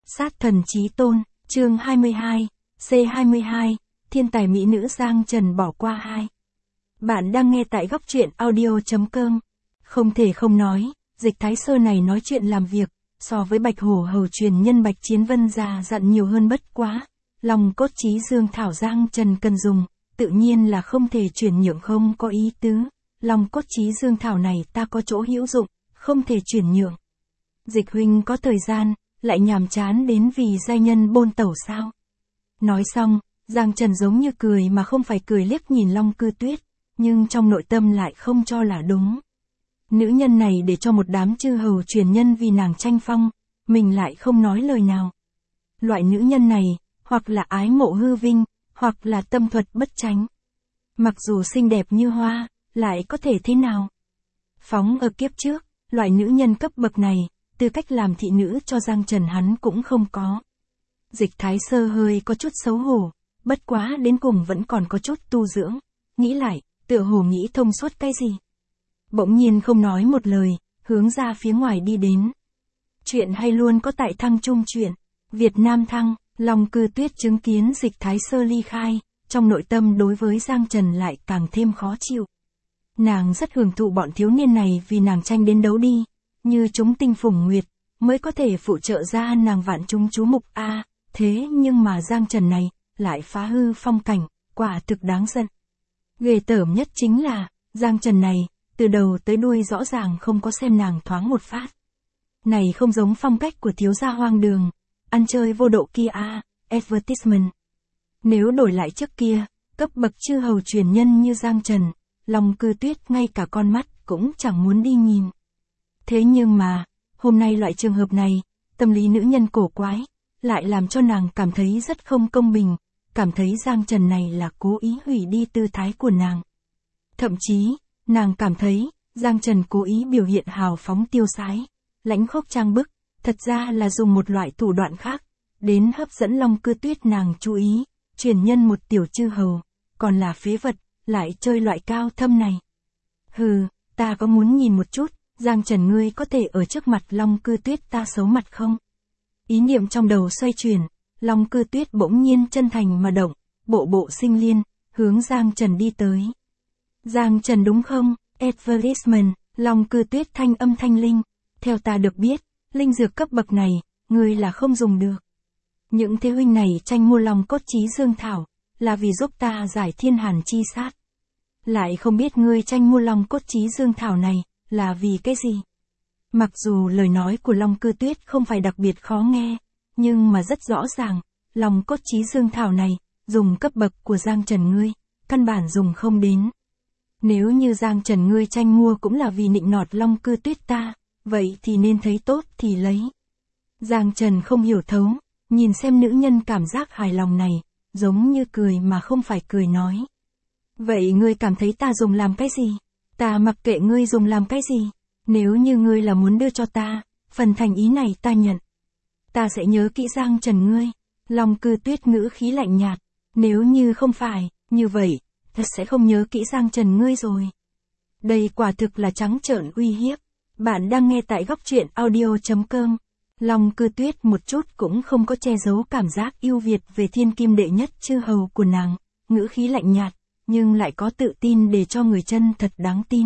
Sát thần chí tôn, chương 22, C22, thiên tài mỹ nữ Giang Trần bỏ qua 2. Bạn đang nghe tại góc truyện audio.com. Không thể không nói, Dịch Thái Sơ này nói chuyện làm việc, so với Bạch Hổ hầu truyền nhân Bạch Chiến Vân già dặn nhiều hơn bất quá. Lòng cốt chí dương thảo Giang Trần cần dùng, tự nhiên là không thể chuyển nhượng, không có ý tứ. Lòng cốt chí dương thảo này ta có chỗ hữu dụng, không thể chuyển nhượng. Dịch huynh có thời gian, lại nhàm chán đến vì giai nhân bôn tẩu sao? Nói xong, Giang Trần giống như cười mà không phải cười, liếc nhìn Long Cư Tuyết, nhưng trong nội tâm lại không cho là đúng. Nữ nhân này để cho một đám chư hầu truyền nhân vì nàng tranh phong, mình lại không nói lời nào. Loại nữ nhân này, hoặc là ái mộ hư vinh, hoặc là tâm thuật bất tránh. Mặc dù xinh đẹp như hoa, lại có thể thế nào? Phóng ở kiếp trước, loại nữ nhân cấp bậc này, tư cách làm thị nữ cho Giang Trần hắn cũng không có. Dịch Thái Sơ hơi có chút xấu hổ, bất quá đến cùng vẫn còn có chút tu dưỡng, nghĩ lại, tựa hồ nghĩ thông suốt cái gì. Bỗng nhiên không nói một lời, hướng ra phía ngoài đi đến. Chuyện hay luôn có tại Thăng Trung Truyện, Việt Nam Thăng. Long Cư Tuyết chứng kiến Dịch Thái Sơ ly khai, trong nội tâm đối với Giang Trần lại càng thêm khó chịu. Nàng rất hưởng thụ bọn thiếu niên này vì nàng tranh đến đấu đi, như chúng tinh phùng nguyệt, mới có thể phụ trợ ra nàng vạn chúng chú mục a. Thế nhưng mà Giang Trần này, lại phá hư phong cảnh, quả thực đáng giận. Ghê tởm nhất chính là, Giang Trần này, từ đầu tới đuôi rõ ràng không có xem nàng thoáng một phát. Này không giống phong cách của thiếu gia hoang đường, ăn chơi vô độ kia a. Advertisement. Nếu đổi lại trước kia, cấp bậc chư hầu truyền nhân như Giang Trần, Long Cư Tuyết ngay cả con mắt cũng chẳng muốn đi nhìn. Thế nhưng mà, hôm nay loại trường hợp này, tâm lý nữ nhân cổ quái, lại làm cho nàng cảm thấy rất không công bình, cảm thấy Giang Trần này là cố ý hủy đi tư thái của nàng. Thậm chí, nàng cảm thấy, Giang Trần cố ý biểu hiện hào phóng tiêu sái, lãnh khốc trang bức, thật ra là dùng một loại thủ đoạn khác, đến hấp dẫn Long Cư Tuyết nàng chú ý, truyền nhân một tiểu chư hầu, còn là phế vật, lại chơi loại cao thâm này. Hừ, ta có muốn nhìn một chút, Giang Trần ngươi có thể ở trước mặt Long Cư Tuyết ta xấu mặt không? Ý niệm trong đầu xoay chuyển, Long Cư Tuyết bỗng nhiên chân thành mà động, bộ bộ sinh liên, hướng Giang Trần đi tới. Giang Trần đúng không? Advertisement, Long Cư Tuyết thanh âm thanh linh, theo ta được biết, linh dược cấp bậc này, ngươi là không dùng được. Những thế huynh này tranh mua lòng cốt chí dương thảo, là vì giúp ta giải thiên hàn chi sát. Lại không biết ngươi tranh mua lòng cốt chí dương thảo này, là vì cái gì? Mặc dù lời nói của Long Cư Tuyết không phải đặc biệt khó nghe, nhưng mà rất rõ ràng, lòng cốt chí dương thảo này, dùng cấp bậc của Giang Trần ngươi, căn bản dùng không đến. Nếu như Giang Trần ngươi tranh mua cũng là vì nịnh nọt Long Cư Tuyết ta, vậy thì nên thấy tốt thì lấy. Giang Trần không hiểu thấu, nhìn xem nữ nhân cảm giác hài lòng này, giống như cười mà không phải cười nói. Vậy ngươi cảm thấy ta dùng làm cái gì? Ta mặc kệ ngươi dùng làm cái gì. Nếu như ngươi là muốn đưa cho ta, phần thành ý này ta nhận. Ta sẽ nhớ kỹ Giang Trần ngươi. Long Cư Tuyết ngữ khí lạnh nhạt. Nếu như không phải, như vậy, thật sẽ không nhớ kỹ Giang Trần ngươi rồi. Đây quả thực là trắng trợn uy hiếp. Bạn đang nghe tại góc truyện audio.com. Long Cư Tuyết một chút cũng không có che giấu cảm giác yêu Việt về thiên kim đệ nhất chư hầu của nàng, ngữ khí lạnh nhạt, nhưng lại có tự tin để cho người chân thật đáng tin.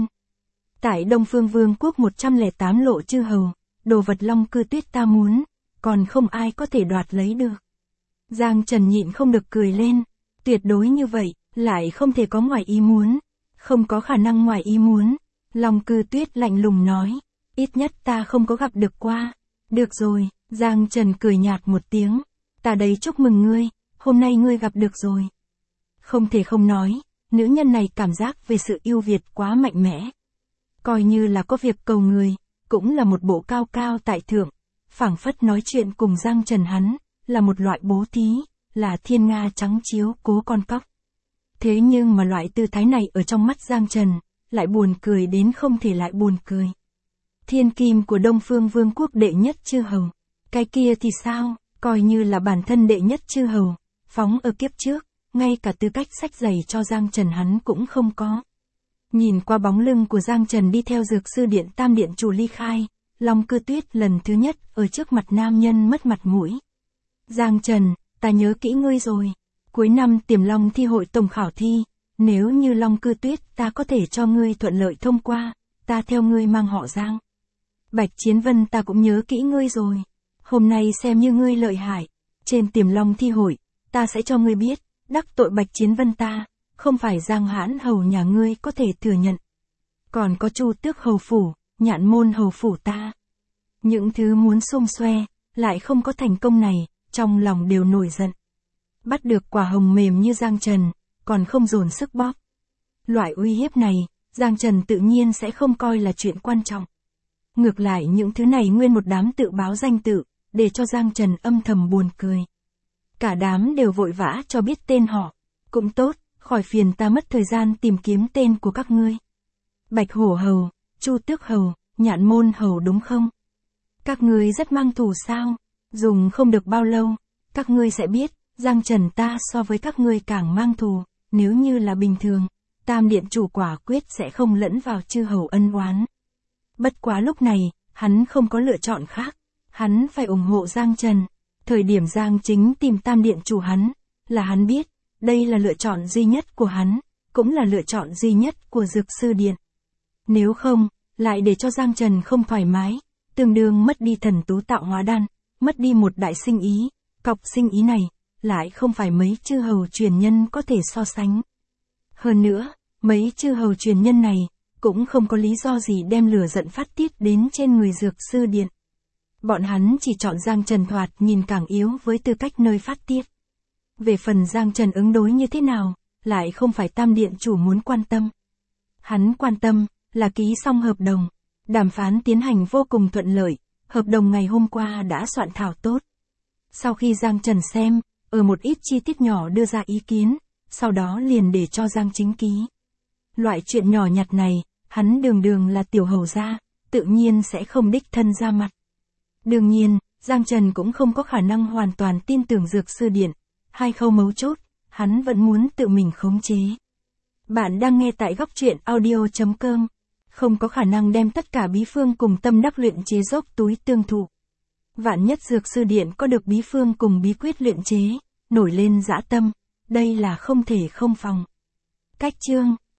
Tại Đông Phương Vương quốc 108 lộ chư hầu, đồ vật Long Cư Tuyết ta muốn, còn không ai có thể đoạt lấy được. Giang Trần nhịn không được cười lên, tuyệt đối như vậy, lại không thể có ngoài ý muốn, không có khả năng ngoài ý muốn. Long Cư Tuyết lạnh lùng nói, ít nhất ta không có gặp được qua. Được rồi, Giang Trần cười nhạt một tiếng, ta đây chúc mừng ngươi, hôm nay ngươi gặp được rồi. Không thể không nói, nữ nhân này cảm giác về sự yêu Việt quá mạnh mẽ. Coi như là có việc cầu người, cũng là một bộ cao cao tại thượng, phảng phất nói chuyện cùng Giang Trần hắn, là một loại bố thí, là thiên nga trắng chiếu cố con cóc. Thế nhưng mà loại tư thái này ở trong mắt Giang Trần, lại buồn cười đến không thể lại buồn cười. Thiên kim của Đông Phương Vương quốc đệ nhất chư hầu, cái kia thì sao, coi như là bản thân đệ nhất chư hầu, phóng ở kiếp trước, ngay cả tư cách xách giày cho Giang Trần hắn cũng không có. Nhìn qua bóng lưng của Giang Trần đi theo Dược Sư Điện Tam Điện chủ ly khai, Long Cư Tuyết lần thứ nhất ở trước mặt nam nhân mất mặt mũi, Giang Trần, ta nhớ kỹ ngươi rồi. Cuối năm Tiềm Long thi hội tổng khảo thi, nếu như Long Cư Tuyết ta có thể cho ngươi thuận lợi thông qua, ta theo ngươi mang họ Giang. Bạch Chiến Vân ta cũng nhớ kỹ ngươi rồi. Hôm nay xem như ngươi lợi hại. Trên Tiềm Long thi hội, ta sẽ cho ngươi biết, đắc tội Bạch Chiến Vân ta, không phải Giang Hãn Hầu nhà ngươi có thể thừa nhận. Còn có Chu Tước Hầu Phủ, Nhạn Môn Hầu Phủ ta. Những thứ muốn xôm xoe, lại không có thành công này, trong lòng đều nổi giận. Bắt được quả hồng mềm như Giang Trần, còn không dồn sức bóp. Loại uy hiếp này, Giang Trần tự nhiên sẽ không coi là chuyện quan trọng. Ngược lại những thứ này nguyên một đám tự báo danh tự, để cho Giang Trần âm thầm buồn cười. Cả đám đều vội vã cho biết tên họ. Cũng tốt, khỏi phiền ta mất thời gian tìm kiếm tên của các ngươi. Bạch Hổ Hầu, Chu Tước Hầu, Nhạn Môn Hầu đúng không? Các ngươi rất mang thù sao? Dùng không được bao lâu, các ngươi sẽ biết, Giang Trần ta so với các ngươi càng mang thù, nếu như là bình thường, Tam Điện chủ quả quyết sẽ không lẫn vào chư hầu ân oán. Bất quá lúc này, hắn không có lựa chọn khác, hắn phải ủng hộ Giang Trần. Thời điểm Giang Chính tìm Tam Điện chủ hắn, là hắn biết, đây là lựa chọn duy nhất của hắn, cũng là lựa chọn duy nhất của Dược Sư Điện. Nếu không, lại để cho Giang Trần không thoải mái, tương đương mất đi thần tú tạo hóa đan, mất đi một đại sinh ý, cọc sinh ý này, lại không phải mấy chư hầu truyền nhân có thể so sánh. Hơn nữa, mấy chư hầu truyền nhân này, cũng không có lý do gì đem lửa giận phát tiết đến trên người Dược Sư Điện. Bọn hắn chỉ chọn Giang Trần thoạt nhìn càng yếu với tư cách nơi phát tiết. Về phần Giang Trần ứng đối như thế nào, lại không phải Tam Điện chủ muốn quan tâm. Hắn quan tâm, là ký xong hợp đồng. Đàm phán tiến hành vô cùng thuận lợi, hợp đồng ngày hôm qua đã soạn thảo tốt. Sau khi Giang Trần xem, ở một ít chi tiết nhỏ đưa ra ý kiến, sau đó liền để cho Giang Chính ký. Loại chuyện nhỏ nhặt này, hắn đường là tiểu hầu gia, tự nhiên sẽ không đích thân ra mặt. Đương nhiên, Giang Trần cũng không có khả năng hoàn toàn tin tưởng Dược Sư Điện, hai khâu mấu chốt, hắn vẫn muốn tự mình khống chế. Bạn đang nghe tại góc truyện audio.com, không có khả năng đem tất cả bí phương cùng tâm đắc luyện chế dốc túi tương thụ. Vạn nhất Dược Sư Điện có được bí phương cùng bí quyết luyện chế, nổi lên dã tâm, đây là không thể không phòng. Cách chương